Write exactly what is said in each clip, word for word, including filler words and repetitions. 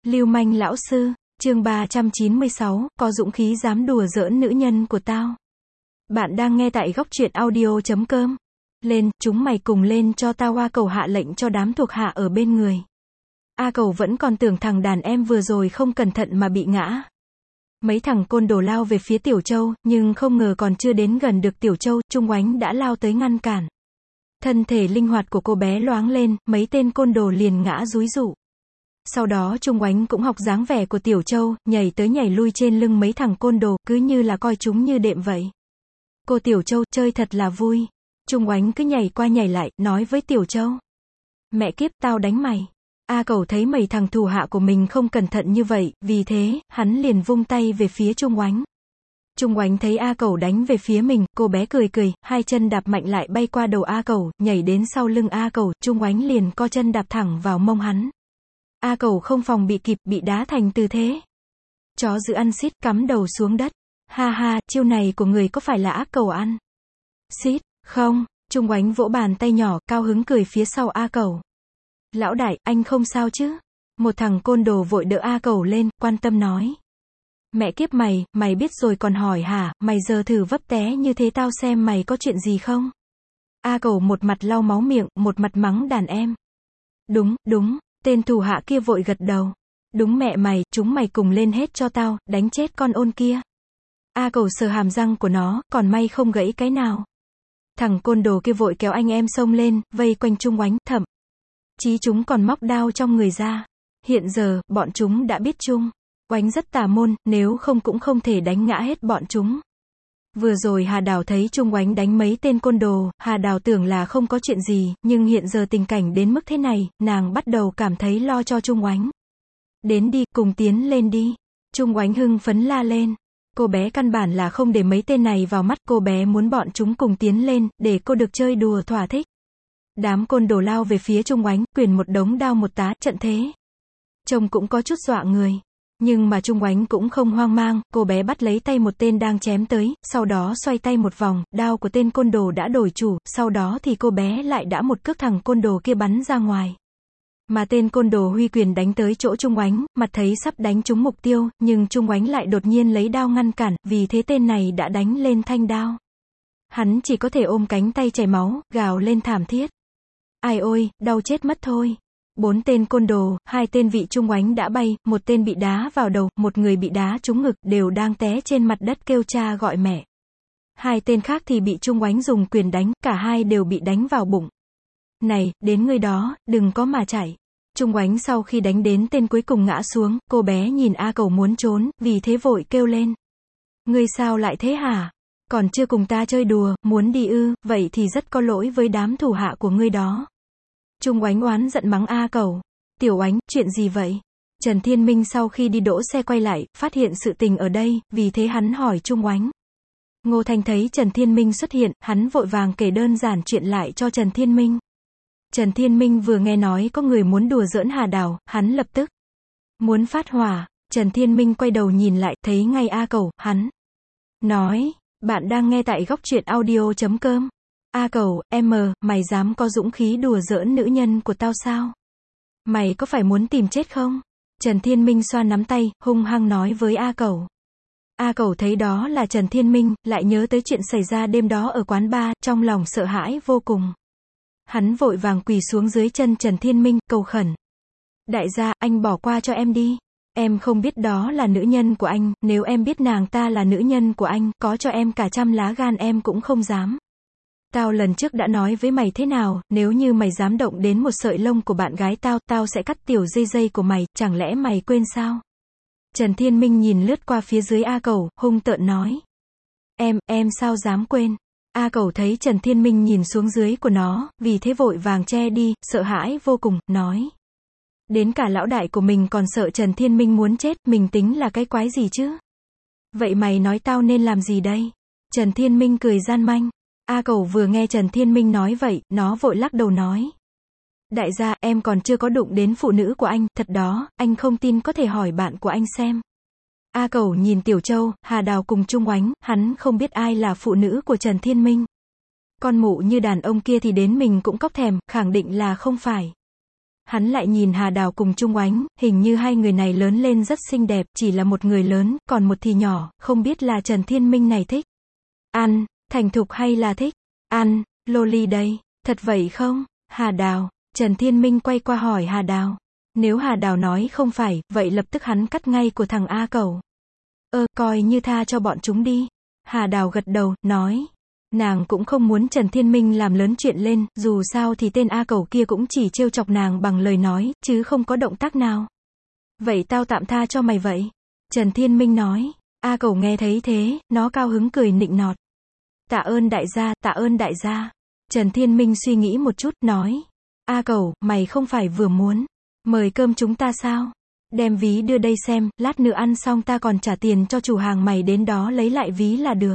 Lưu manh lão sư, chương ba trăm chín mươi sáu, có dũng khí dám đùa giỡn nữ nhân của tao. Bạn đang nghe tại góc truyện audio chấm com. Lên, chúng mày cùng lên cho tao. A Cầu hạ lệnh cho đám thuộc hạ ở bên người. A Cầu vẫn còn tưởng thằng đàn em vừa rồi không cẩn thận mà bị ngã. Mấy thằng côn đồ lao về phía Tiểu Châu, nhưng không ngờ còn chưa đến gần được Tiểu Châu, Trung Oánh đã lao tới ngăn cản. Thân thể linh hoạt của cô bé loáng lên, mấy tên côn đồ liền ngã rúi rụ. Sau đó Trung Oánh cũng học dáng vẻ của Tiểu Châu, nhảy tới nhảy lui trên lưng mấy thằng côn đồ, cứ như là coi chúng như đệm vậy. Cô Tiểu Châu, chơi thật là vui. Trung Oánh cứ nhảy qua nhảy lại, nói với Tiểu Châu. Mẹ kiếp, tao đánh mày. A Cầu thấy mấy thằng thủ hạ của mình không cẩn thận như vậy, vì thế, hắn liền vung tay về phía Trung Oánh. Trung Oánh thấy A Cầu đánh về phía mình, cô bé cười cười, hai chân đạp mạnh lại bay qua đầu A Cầu, nhảy đến sau lưng A Cầu, Trung Oánh liền co chân đạp thẳng vào mông hắn. A Cầu không phòng bị kịp, bị đá thành tư thế chó giữ ăn xít, cắm đầu xuống đất. Ha ha, chiêu này của người có phải là ác cầu ăn xít không? Trung Oánh vỗ bàn tay nhỏ, cao hứng cười phía sau A Cầu. Lão đại, anh không sao chứ? Một thằng côn đồ vội đỡ A Cầu lên, quan tâm nói. Mẹ kiếp mày, mày biết rồi còn hỏi hả, mày giờ thử vấp té như thế tao xem mày có chuyện gì không? A Cầu một mặt lau máu miệng, một mặt mắng đàn em. Đúng, đúng, tên thủ hạ kia vội gật đầu. Đúng mẹ mày, chúng mày cùng lên hết cho tao, đánh chết con ôn kia. A Cầu sờ hàm răng của nó, còn may không gãy cái nào. Thằng côn đồ kia vội kéo anh em xông lên, vây quanh Trung Oánh, thậm chí chúng còn móc đao trong người ra. Hiện giờ, bọn chúng đã biết Trung Oánh rất tà môn, nếu không cũng không thể đánh ngã hết bọn chúng. Vừa rồi Hà Đào thấy Trung Oánh đánh mấy tên côn đồ, Hà Đào tưởng là không có chuyện gì, nhưng hiện giờ tình cảnh đến mức thế này, nàng bắt đầu cảm thấy lo cho Trung Oánh. Đến đi, cùng tiến lên đi. Trung Oánh hưng phấn la lên. Cô bé căn bản là không để mấy tên này vào mắt, cô bé muốn bọn chúng cùng tiến lên, để cô được chơi đùa thỏa thích. Đám côn đồ lao về phía Trung Oánh, quyền một đống đao một tá, trận thế trông cũng có chút dọa người. Nhưng mà Trung Oánh cũng không hoang mang, cô bé bắt lấy tay một tên đang chém tới, sau đó xoay tay một vòng, đao của tên côn đồ đã đổi chủ, sau đó thì cô bé lại đã một cước thằng côn đồ kia bắn ra ngoài. Mà tên côn đồ huy quyền đánh tới chỗ Trung Oánh, mặt thấy sắp đánh trúng mục tiêu, nhưng Trung Oánh lại đột nhiên lấy đao ngăn cản, vì thế tên này đã đánh lên thanh đao. Hắn chỉ có thể ôm cánh tay chảy máu, gào lên thảm thiết. Ai ôi, đau chết mất thôi. Bốn tên côn đồ, hai tên vị Trung Oánh đã bay, một tên bị đá vào đầu, một người bị đá trúng ngực, đều đang té trên mặt đất kêu cha gọi mẹ. Hai tên khác thì bị Trung Oánh dùng quyền đánh, cả hai đều bị đánh vào bụng. Này, đến người đó, đừng có mà chạy. Trung Oánh sau khi đánh đến tên cuối cùng ngã xuống, cô bé nhìn A Cầu muốn trốn, vì thế vội kêu lên. Ngươi sao lại thế hả? Còn chưa cùng ta chơi đùa, muốn đi ư, vậy thì rất có lỗi với đám thủ hạ của ngươi đó. Trung Oánh oán giận mắng A Cầu. Tiểu Oánh, chuyện gì vậy? Trần Thiên Minh sau khi đi đỗ xe quay lại, phát hiện sự tình ở đây, vì thế hắn hỏi Trung Oánh. Ngô Thanh thấy Trần Thiên Minh xuất hiện, hắn vội vàng kể đơn giản chuyện lại cho Trần Thiên Minh. Trần Thiên Minh vừa nghe nói có người muốn đùa giỡn Hà Đào, hắn lập tức muốn phát hỏa. Trần Thiên Minh quay đầu nhìn lại, thấy ngay A Cầu, hắn nói, bạn đang nghe tại góc truyện audio chấm com. A Cầu, em, mày dám có dũng khí đùa giỡn nữ nhân của tao sao? Mày có phải muốn tìm chết không? Trần Thiên Minh xoa nắm tay, hung hăng nói với A Cầu. A Cầu thấy đó là Trần Thiên Minh, lại nhớ tới chuyện xảy ra đêm đó ở quán bar, trong lòng sợ hãi vô cùng. Hắn vội vàng quỳ xuống dưới chân Trần Thiên Minh, cầu khẩn. Đại gia, anh bỏ qua cho em đi. Em không biết đó là nữ nhân của anh, nếu em biết nàng ta là nữ nhân của anh, có cho em cả trăm lá gan em cũng không dám. Tao lần trước đã nói với mày thế nào, nếu như mày dám động đến một sợi lông của bạn gái tao, tao sẽ cắt tiểu dây dây của mày, chẳng lẽ mày quên sao? Trần Thiên Minh nhìn lướt qua phía dưới A Cầu, hung tợn nói. Em, em sao dám quên? A Cầu thấy Trần Thiên Minh nhìn xuống dưới của nó, vì thế vội vàng che đi, sợ hãi vô cùng, nói. Đến cả lão đại của mình còn sợ Trần Thiên Minh muốn chết, mình tính là cái quái gì chứ? Vậy mày nói tao nên làm gì đây? Trần Thiên Minh cười gian manh. A Cầu vừa nghe Trần Thiên Minh nói vậy, nó vội lắc đầu nói. Đại gia, em còn chưa có đụng đến phụ nữ của anh, thật đó, anh không tin có thể hỏi bạn của anh xem. A Cầu nhìn Tiểu Châu, Hà Đào cùng Trung Oánh, hắn không biết ai là phụ nữ của Trần Thiên Minh. Con mụ như đàn ông kia thì đến mình cũng cóc thèm, khẳng định là không phải. Hắn lại nhìn Hà Đào cùng Trung Oánh, hình như hai người này lớn lên rất xinh đẹp, chỉ là một người lớn, còn một thì nhỏ, không biết là Trần Thiên Minh này thích ăn, thành thục hay là thích ăn, loli đây, thật vậy không? Hà Đào, Trần Thiên Minh quay qua hỏi Hà Đào. Nếu Hà Đào nói không phải, vậy lập tức hắn cắt ngay của thằng A Cẩu. Ơ, coi như tha cho bọn chúng đi. Hà Đào gật đầu, nói. Nàng cũng không muốn Trần Thiên Minh làm lớn chuyện lên, dù sao thì tên A Cẩu kia cũng chỉ trêu chọc nàng bằng lời nói, chứ không có động tác nào. Vậy tao tạm tha cho mày vậy. Trần Thiên Minh nói. A Cẩu nghe thấy thế, nó cao hứng cười nịnh nọt. Tạ ơn đại gia, tạ ơn đại gia. Trần Thiên Minh suy nghĩ một chút, nói. A Cẩu, mày không phải vừa muốn mời cơm chúng ta sao? Đem ví đưa đây xem, lát nữa ăn xong ta còn trả tiền cho chủ hàng, mày đến đó lấy lại ví là được.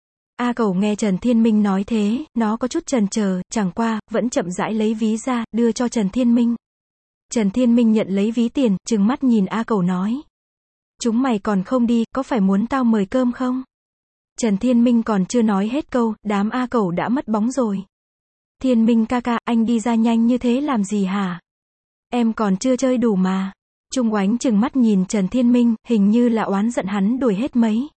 A Cẩu nghe Trần Thiên Minh nói thế, nó có chút chần chờ, chẳng qua, vẫn chậm rãi lấy ví ra, đưa cho Trần Thiên Minh. Trần Thiên Minh nhận lấy ví tiền, trừng mắt nhìn A Cẩu nói. Chúng mày còn không đi, có phải muốn tao mời cơm không? Trần Thiên Minh còn chưa nói hết câu, đám A Cẩu đã mất bóng rồi. Thiên Minh ca ca, anh đi ra nhanh như thế làm gì hả? Em còn chưa chơi đủ mà. Trung Oánh trừng mắt nhìn Trần Thiên Minh, hình như là oán giận hắn đuổi hết mấy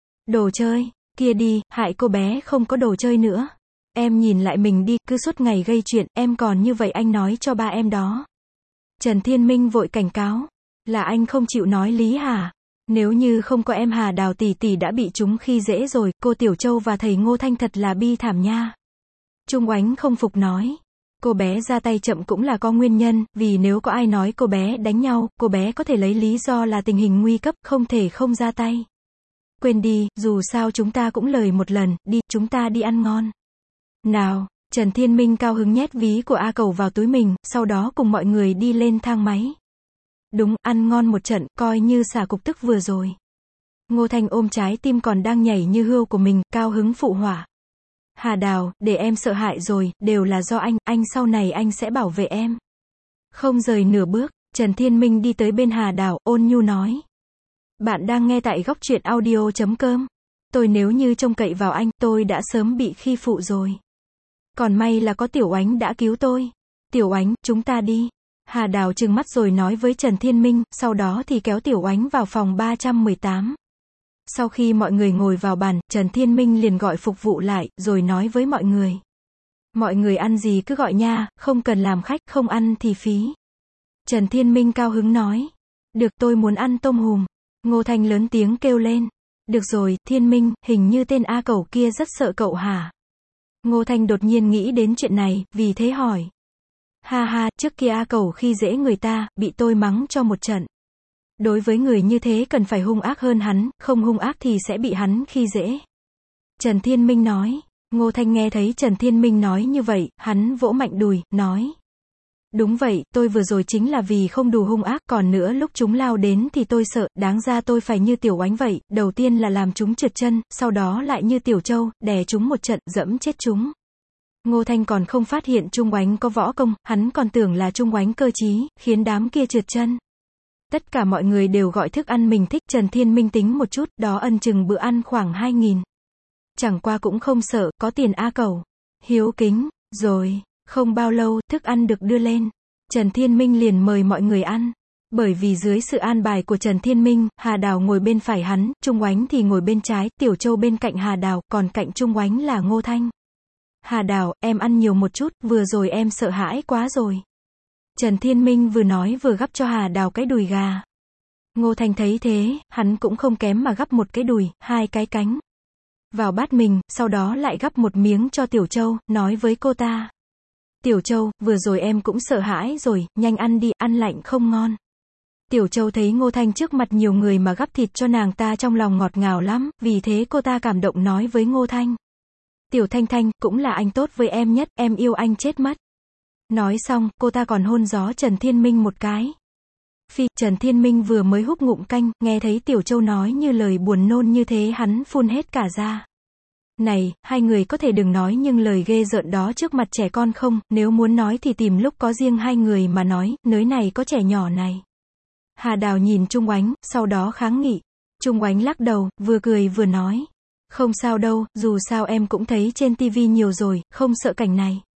đồ chơi kia đi, hại cô bé không có đồ chơi nữa. Em nhìn lại mình đi, cứ suốt ngày gây chuyện, em còn như vậy anh nói cho ba em đó. Trần Thiên Minh vội cảnh cáo. Là anh không chịu nói lý hả? Nếu như không có em Hà Đào tỷ tỷ đã bị chúng khi dễ rồi, cô Tiểu Châu và thầy Ngô Thanh thật là bi thảm nha. Trung Oánh không phục nói. Cô bé ra tay chậm cũng là có nguyên nhân, vì nếu có ai nói cô bé đánh nhau, cô bé có thể lấy lý do là tình hình nguy cấp, không thể không ra tay. Quên đi, dù sao chúng ta cũng lời một lần, đi, chúng ta đi ăn ngon. Nào, Trần Thiên Minh cao hứng nhét ví của A Cẩu vào túi mình, sau đó cùng mọi người đi lên thang máy. Đúng, ăn ngon một trận, coi như xả cục tức vừa rồi. Ngô Thanh ôm trái tim còn đang nhảy như hươu của mình, cao hứng phụ họa. Hà Đào, để em sợ hãi rồi, đều là do anh, anh sau này anh sẽ bảo vệ em. Không rời nửa bước, Trần Thiên Minh đi tới bên Hà Đào, ôn nhu nói. Bạn đang nghe tại góc truyện audio chấm com. Tôi nếu như trông cậy vào anh, tôi đã sớm bị khi phụ rồi. Còn may là có Tiểu Oánh đã cứu tôi. Tiểu Oánh, chúng ta đi. Hà Đào trừng mắt rồi nói với Trần Thiên Minh, sau đó thì kéo Tiểu Oánh vào phòng ba trăm mười tám. Sau khi mọi người ngồi vào bàn, Trần Thiên Minh liền gọi phục vụ lại, rồi nói với mọi người. Mọi người ăn gì cứ gọi nha, không cần làm khách, không ăn thì phí. Trần Thiên Minh cao hứng nói. Được, tôi muốn ăn tôm hùm. Ngô Thanh lớn tiếng kêu lên. Được rồi, Thiên Minh, hình như tên A Cẩu kia rất sợ cậu hả? Ngô Thanh đột nhiên nghĩ đến chuyện này, vì thế hỏi. Ha ha, trước kia A Cẩu khi dễ người ta, bị tôi mắng cho một trận. Đối với người như thế cần phải hung ác hơn hắn, không hung ác thì sẽ bị hắn khi dễ. Trần Thiên Minh nói. Ngô Thanh nghe thấy Trần Thiên Minh nói như vậy, hắn vỗ mạnh đùi, nói. Đúng vậy, tôi vừa rồi chính là vì không đủ hung ác, còn nữa lúc chúng lao đến thì tôi sợ, đáng ra tôi phải như Tiểu Oánh vậy, đầu tiên là làm chúng trượt chân, sau đó lại như Tiểu Châu, đè chúng một trận, dẫm chết chúng. Ngô Thanh còn không phát hiện Trung Oánh có võ công, hắn còn tưởng là Trung Oánh cơ trí, khiến đám kia trượt chân. Tất cả mọi người đều gọi thức ăn mình thích, Trần Thiên Minh tính một chút, đó ân chừng bữa ăn khoảng hai nghìn. Chẳng qua cũng không sợ, có tiền A Cẩu. Hiếu kính, rồi, không bao lâu, thức ăn được đưa lên. Trần Thiên Minh liền mời mọi người ăn. Bởi vì dưới sự an bài của Trần Thiên Minh, Hà Đào ngồi bên phải hắn, Trung Oánh thì ngồi bên trái, Tiểu Châu bên cạnh Hà Đào, còn cạnh Trung Oánh là Ngô Thanh. Hà Đào, em ăn nhiều một chút, vừa rồi em sợ hãi quá rồi. Trần Thiên Minh vừa nói vừa gắp cho Hà Đào cái đùi gà. Ngô Thanh thấy thế, hắn cũng không kém mà gắp một cái đùi, hai cái cánh vào bát mình, sau đó lại gắp một miếng cho Tiểu Châu, nói với cô ta. Tiểu Châu, vừa rồi em cũng sợ hãi rồi, nhanh ăn đi, ăn lạnh không ngon. Tiểu Châu thấy Ngô Thanh trước mặt nhiều người mà gắp thịt cho nàng ta trong lòng ngọt ngào lắm, vì thế cô ta cảm động nói với Ngô Thanh. Tiểu Thanh Thanh, cũng là anh tốt với em nhất, em yêu anh chết mất. Nói xong, cô ta còn hôn gió Trần Thiên Minh một cái. Phi, Trần Thiên Minh vừa mới húp ngụm canh, nghe thấy Tiểu Châu nói như lời buồn nôn như thế hắn phun hết cả ra. Này, hai người có thể đừng nói nhưng lời ghê rợn đó trước mặt trẻ con không, nếu muốn nói thì tìm lúc có riêng hai người mà nói, nơi này có trẻ nhỏ này. Hà Đào nhìn Trung Oánh, sau đó kháng nghị. Trung Oánh lắc đầu, vừa cười vừa nói. Không sao đâu, dù sao em cũng thấy trên tivi nhiều rồi, không sợ cảnh này.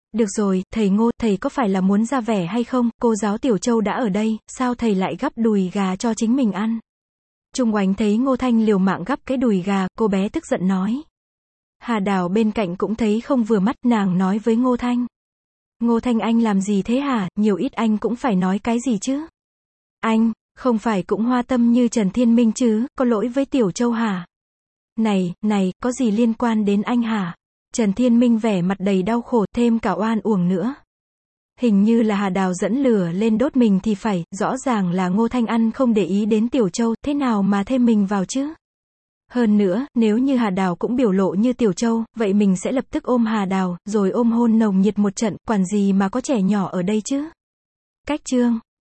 Được rồi, thầy Ngô, thầy có phải là muốn ra vẻ hay không, cô giáo Tiểu Châu đã ở đây, sao thầy lại gắp đùi gà cho chính mình ăn? Trung Oánh thấy Ngô Thanh liều mạng gắp cái đùi gà, cô bé tức giận nói. Hà Đào bên cạnh cũng thấy không vừa mắt, nàng nói với Ngô Thanh. Ngô Thanh anh làm gì thế hả, nhiều ít anh cũng phải nói cái gì chứ? Anh, không phải cũng hoa tâm như Trần Thiên Minh chứ, có lỗi với Tiểu Châu hả? Này, này, có gì liên quan đến anh hả? Trần Thiên Minh vẻ mặt đầy đau khổ, thêm cả oan uổng nữa. Hình như là Hà Đào dẫn lửa lên đốt mình thì phải, rõ ràng là Ngô Thanh Ăn không để ý đến Tiểu Châu, thế nào mà thêm mình vào chứ? Hơn nữa, nếu như Hà Đào cũng biểu lộ như Tiểu Châu, vậy mình sẽ lập tức ôm Hà Đào, rồi ôm hôn nồng nhiệt một trận, quản gì mà có trẻ nhỏ ở đây chứ? Cách chương